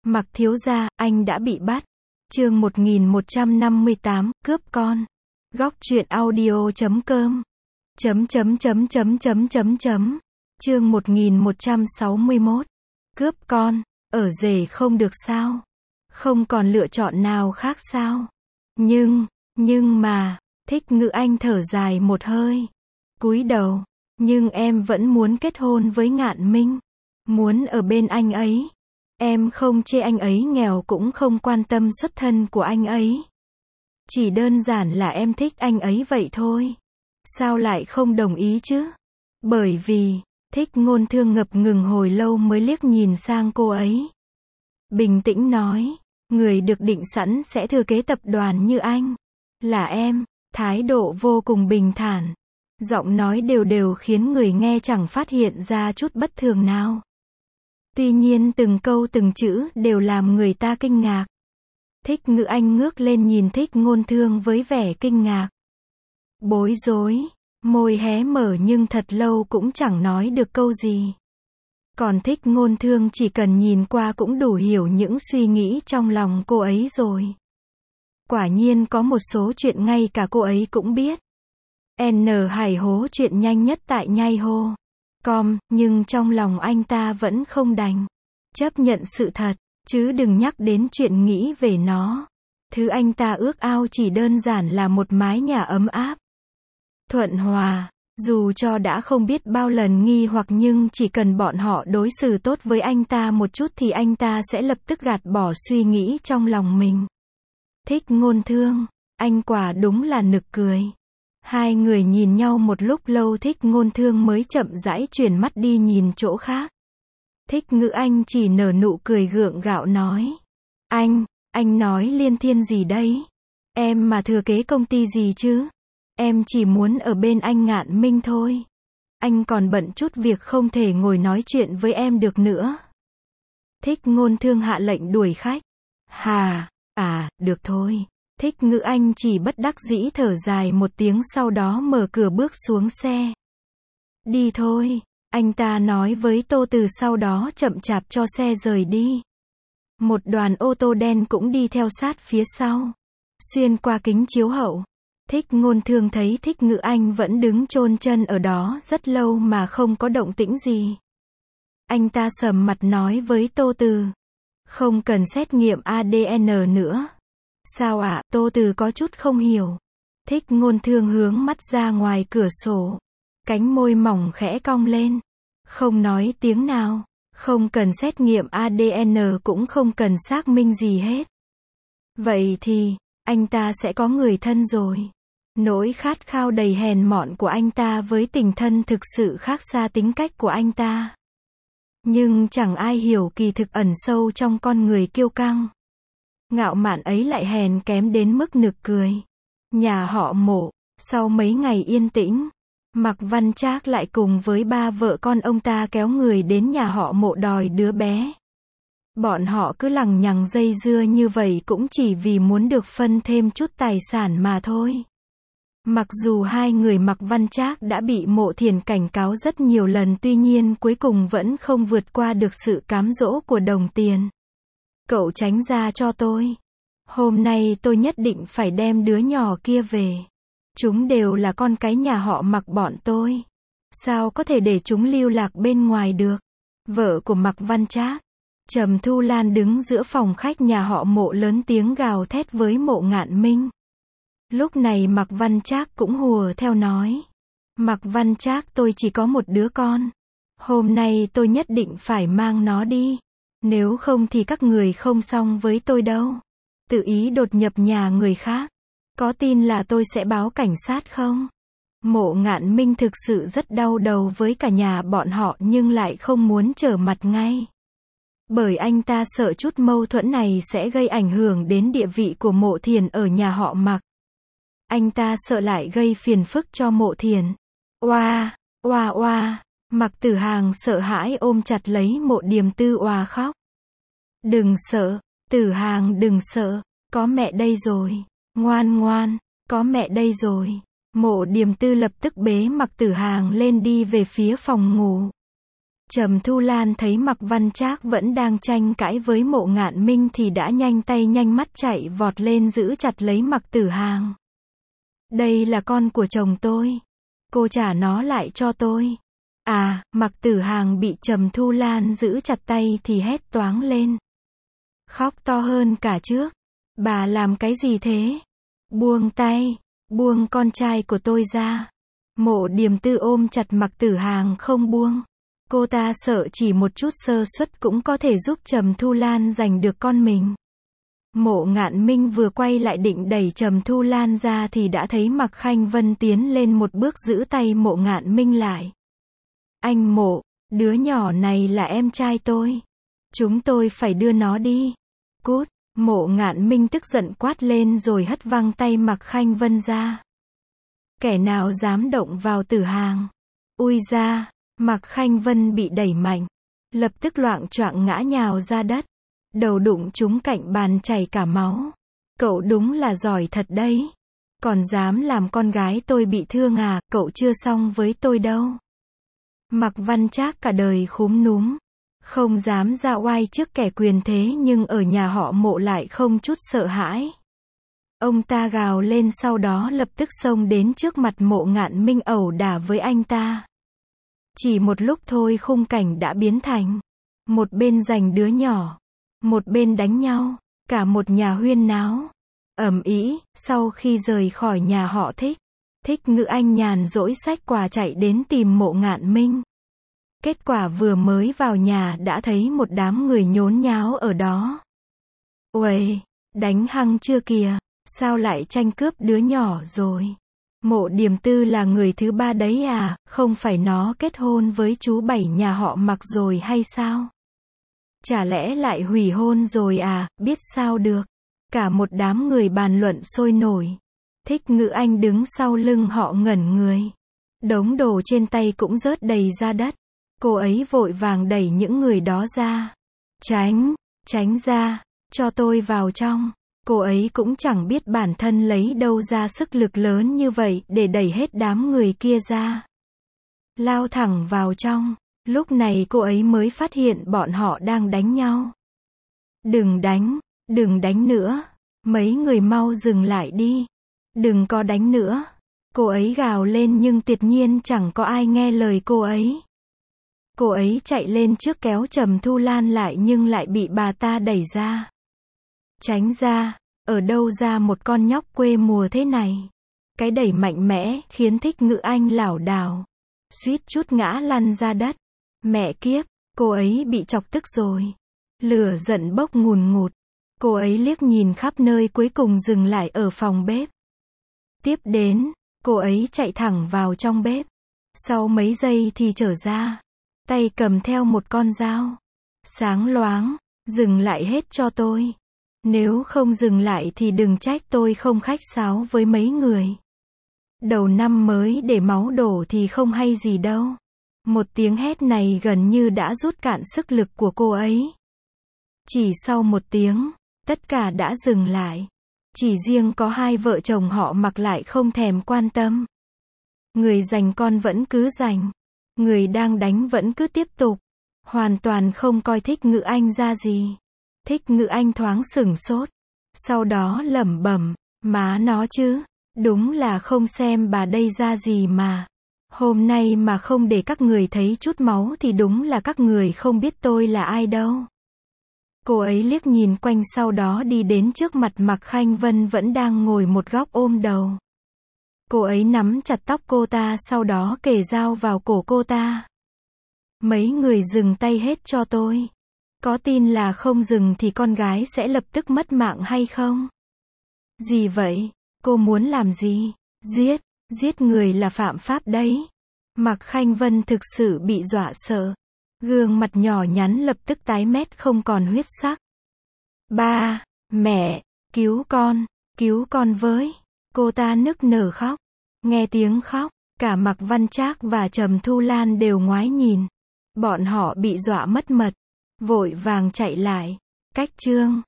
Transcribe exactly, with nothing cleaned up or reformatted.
Mặc thiếu gia, anh đã bị bắt. Chương một nghìn một trăm năm mươi tám, cướp con. Góc truyện audio chấm com. Chấm chấm chấm chấm chấm chấm chấm. Chương một nghìn một trăm sáu mươi mốt. Cướp con, ở rể không được sao? Không còn lựa chọn nào khác sao? Nhưng, nhưng mà, Thích Ngữ Anh thở dài một hơi. Cúi đầu, nhưng em vẫn muốn kết hôn với Ngạn Minh. Muốn ở bên anh ấy. Em không chê anh ấy nghèo cũng không quan tâm xuất thân của anh ấy. Chỉ đơn giản là em thích anh ấy vậy thôi. Sao lại không đồng ý chứ? Bởi vì, Thích Ngôn Thương ngập ngừng hồi lâu mới liếc nhìn sang cô ấy. Bình tĩnh nói, người được định sẵn sẽ thừa kế tập đoàn như anh. Là em, thái độ vô cùng bình thản. Giọng nói đều đều khiến người nghe chẳng phát hiện ra chút bất thường nào. Tuy nhiên từng câu từng chữ đều làm người ta kinh ngạc. Thích Ngữ Anh ngước lên nhìn Thích Ngôn Thương với vẻ kinh ngạc. Bối rối, môi hé mở nhưng thật lâu cũng chẳng nói được câu gì. Còn Thích Ngôn Thương chỉ cần nhìn qua cũng đủ hiểu những suy nghĩ trong lòng cô ấy rồi. Quả nhiên có một số chuyện ngay cả cô ấy cũng biết. N Hải hố chuyện nhanh nhất tại nhai hô. Com, nhưng trong lòng anh ta vẫn không đành. Chấp nhận sự thật, chứ đừng nhắc đến chuyện nghĩ về nó. Thứ anh ta ước ao chỉ đơn giản là một mái nhà ấm áp. Thuận hòa, dù cho đã không biết bao lần nghi hoặc nhưng chỉ cần bọn họ đối xử tốt với anh ta một chút thì anh ta sẽ lập tức gạt bỏ suy nghĩ trong lòng mình. Thích Ngôn Thương, anh quả đúng là nực cười. Hai người nhìn nhau một lúc lâu Thích Ngôn Thương mới chậm rãi chuyển mắt đi nhìn chỗ khác. Thích Ngữ Anh chỉ nở nụ cười gượng gạo nói. Anh, anh nói liên thiên gì đấy? Em mà thừa kế công ty gì chứ? Em chỉ muốn ở bên anh Ngạn Minh thôi. Anh còn bận chút việc không thể ngồi nói chuyện với em được nữa. Thích Ngôn Thương hạ lệnh đuổi khách. Hà, à, được thôi. Thích Ngữ Anh chỉ bất đắc dĩ thở dài một tiếng sau đó mở cửa bước xuống xe. Đi thôi, anh ta nói với Tô Từ sau đó chậm chạp cho xe rời đi. Một đoàn ô tô đen cũng đi theo sát phía sau. Xuyên qua kính chiếu hậu. Thích Ngôn Thương thấy Thích Ngữ Anh vẫn đứng chôn chân ở đó rất lâu mà không có động tĩnh gì. Anh ta sầm mặt nói với Tô Từ. Không cần xét nghiệm A D N nữa. Sao ạ? À? Tô Từ có chút không hiểu. Thích Ngôn Thương hướng mắt ra ngoài cửa sổ. Cánh môi mỏng khẽ cong lên. Không nói tiếng nào. Không cần xét nghiệm A D N cũng không cần xác minh gì hết. Vậy thì, anh ta sẽ có người thân rồi. Nỗi khát khao đầy hèn mọn của anh ta với tình thân thực sự khác xa tính cách của anh ta. Nhưng chẳng ai hiểu kỳ thực ẩn sâu trong con người kiêu căng. Ngạo mạn ấy lại hèn kém đến mức nực cười. Nhà họ Mộ, sau mấy ngày yên tĩnh, Mạc Văn Trác lại cùng với ba vợ con ông ta kéo người đến nhà họ Mộ đòi đứa bé. Bọn họ cứ lằng nhằng dây dưa như vậy cũng chỉ vì muốn được phân thêm chút tài sản mà thôi. Mặc dù hai người Mạc Văn Trác đã bị Mộ Thiền cảnh cáo rất nhiều lần tuy nhiên cuối cùng vẫn không vượt qua được sự cám dỗ của Đồng Tiền. Cậu tránh ra cho tôi. Hôm nay tôi nhất định phải đem đứa nhỏ kia về. Chúng đều là con cái nhà họ Mạc bọn tôi. Sao có thể để chúng lưu lạc bên ngoài được? Vợ của Mạc Văn Trác, Trầm Thu Lan đứng giữa phòng khách nhà họ Mộ lớn tiếng gào thét với Mộ Ngạn Minh. Lúc này Mạc Văn Trác cũng hùa theo nói. Mạc Văn Trác tôi chỉ có một đứa con. Hôm nay tôi nhất định phải mang nó đi. Nếu không thì các người không xong với tôi đâu. Tự ý đột nhập nhà người khác. Có tin là tôi sẽ báo cảnh sát không? Mộ Ngạn Minh thực sự rất đau đầu với cả nhà bọn họ nhưng lại không muốn trở mặt ngay. Bởi anh ta sợ chút mâu thuẫn này sẽ gây ảnh hưởng đến địa vị của Mộ Thiền ở nhà họ Mạc. Anh ta sợ lại gây phiền phức cho Mộ Thiền. Oa, oa oa, Mạc Tử Hàng sợ hãi ôm chặt lấy Mộ Điềm Tư oa khóc. Đừng sợ, Tử Hàng đừng sợ, có mẹ đây rồi. Ngoan ngoan, có mẹ đây rồi. Mộ Điềm Tư lập tức bế Mạc Tử Hàng lên đi về phía phòng ngủ. Trầm Thu Lan thấy Mạc Văn Trác vẫn đang tranh cãi với Mộ Ngạn Minh thì đã nhanh tay nhanh mắt chạy vọt lên giữ chặt lấy Mạc Tử Hàng. Đây là con của chồng tôi. Cô trả nó lại cho tôi. À, Mạc Tử Hàng bị Trầm Thu Lan giữ chặt tay thì hét toáng lên. Khóc to hơn cả trước. Bà làm cái gì thế? Buông tay, buông con trai của tôi ra. Mộ Điềm Tư ôm chặt Mạc Tử Hàng không buông. Cô ta sợ chỉ một chút sơ suất cũng có thể giúp Trầm Thu Lan giành được con mình. Mộ Ngạn Minh vừa quay lại định đẩy Trầm Thu Lan ra thì đã thấy Mạc Khanh Vân tiến lên một bước giữ tay Mộ Ngạn Minh lại. Anh Mộ, đứa nhỏ này là em trai tôi. Chúng tôi phải đưa nó đi. Cút, Mộ Ngạn Minh tức giận quát lên rồi hất văng tay Mạc Khanh Vân ra. Kẻ nào dám động vào Tử Hàng? Ui ra, Mạc Khanh Vân bị đẩy mạnh. Lập tức loạng choạng ngã nhào ra đất. Đầu đụng trúng cạnh bàn chảy cả máu. Cậu đúng là giỏi thật đấy. Còn dám làm con gái tôi bị thương à, cậu chưa xong với tôi đâu. Mạc Văn Trác cả đời khúm núm. Không dám ra oai trước kẻ quyền thế nhưng ở nhà họ Mộ lại không chút sợ hãi. Ông ta gào lên sau đó lập tức xông đến trước mặt Mộ Ngạn Minh ẩu đả với anh ta. Chỉ một lúc thôi khung cảnh đã biến thành. Một bên giành đứa nhỏ. Một bên đánh nhau. Cả một nhà huyên náo. Ầm ĩ, sau khi rời khỏi nhà họ Thích. Thích Ngữ Anh nhàn rỗi xách quà chạy đến tìm Mộ Ngạn Minh. Kết quả vừa mới vào nhà đã thấy một đám người nhốn nháo ở đó. Uầy, đánh hăng chưa kìa, sao lại tranh cướp đứa nhỏ rồi? Mộ Điềm Tư là người thứ ba đấy à, không phải nó kết hôn với chú Bảy nhà họ Mạc rồi hay sao? Chả lẽ lại hủy hôn rồi à, biết sao được? Cả một đám người bàn luận sôi nổi. Thích Ngữ Anh đứng sau lưng họ ngẩn người. Đống đồ trên tay cũng rớt đầy ra đất. Cô ấy vội vàng đẩy những người đó ra. Tránh, tránh ra, cho tôi vào trong. Cô ấy cũng chẳng biết bản thân lấy đâu ra sức lực lớn như vậy để đẩy hết đám người kia ra. Lao thẳng vào trong. Lúc này cô ấy mới phát hiện bọn họ đang đánh nhau. Đừng đánh, đừng đánh nữa. Mấy người mau dừng lại đi. Đừng có đánh nữa. Cô ấy gào lên nhưng tuyệt nhiên chẳng có ai nghe lời cô ấy. Cô ấy chạy lên trước kéo Trầm Thu Lan lại nhưng lại bị bà ta đẩy ra. Tránh ra, ở đâu ra một con nhóc quê mùa thế này. Cái đẩy mạnh mẽ khiến Thích Ngữ Anh lảo đảo. Suýt chút ngã lăn ra đất. Mẹ kiếp, cô ấy bị chọc tức rồi. Lửa giận bốc ngùn ngụt. Cô ấy liếc nhìn khắp nơi cuối cùng dừng lại ở phòng bếp. Tiếp đến, cô ấy chạy thẳng vào trong bếp. Sau mấy giây thì trở ra. Tay cầm theo một con dao. Sáng loáng, dừng lại hết cho tôi. Nếu không dừng lại thì đừng trách tôi không khách sáo với mấy người. Đầu năm mới để máu đổ thì không hay gì đâu. Một tiếng hét này gần như đã rút cạn sức lực của cô ấy. Chỉ sau một tiếng, tất cả đã dừng lại. Chỉ riêng có hai vợ chồng họ Mặc lại không thèm quan tâm. Người giành con vẫn cứ giành. Người đang đánh vẫn cứ tiếp tục. Hoàn toàn không coi Thích Ngữ Anh ra gì. Thích Ngữ Anh thoáng sửng sốt. Sau đó lẩm bẩm, má nó chứ. Đúng là không xem bà đây ra gì mà. Hôm nay mà không để các người thấy chút máu thì đúng là các người không biết tôi là ai đâu. Cô ấy liếc nhìn quanh sau đó đi đến trước mặt Mạc Khanh Vân vẫn đang ngồi một góc ôm đầu. Cô ấy nắm chặt tóc cô ta sau đó kề dao vào cổ cô ta. Mấy người dừng tay hết cho tôi. Có tin là không dừng thì con gái sẽ lập tức mất mạng hay không? Gì vậy? Cô muốn làm gì? Giết, giết người là phạm pháp đấy. Mạc Khanh Vân thực sự bị dọa sợ. Gương mặt nhỏ nhắn lập tức tái mét không còn huyết sắc. Ba, mẹ, cứu con, cứu con với. Cô ta nức nở khóc. Nghe tiếng khóc, cả Mạc Văn Trác và Trầm Thu Lan đều ngoái nhìn. Bọn họ bị dọa mất mật. Vội vàng chạy lại. Cách chương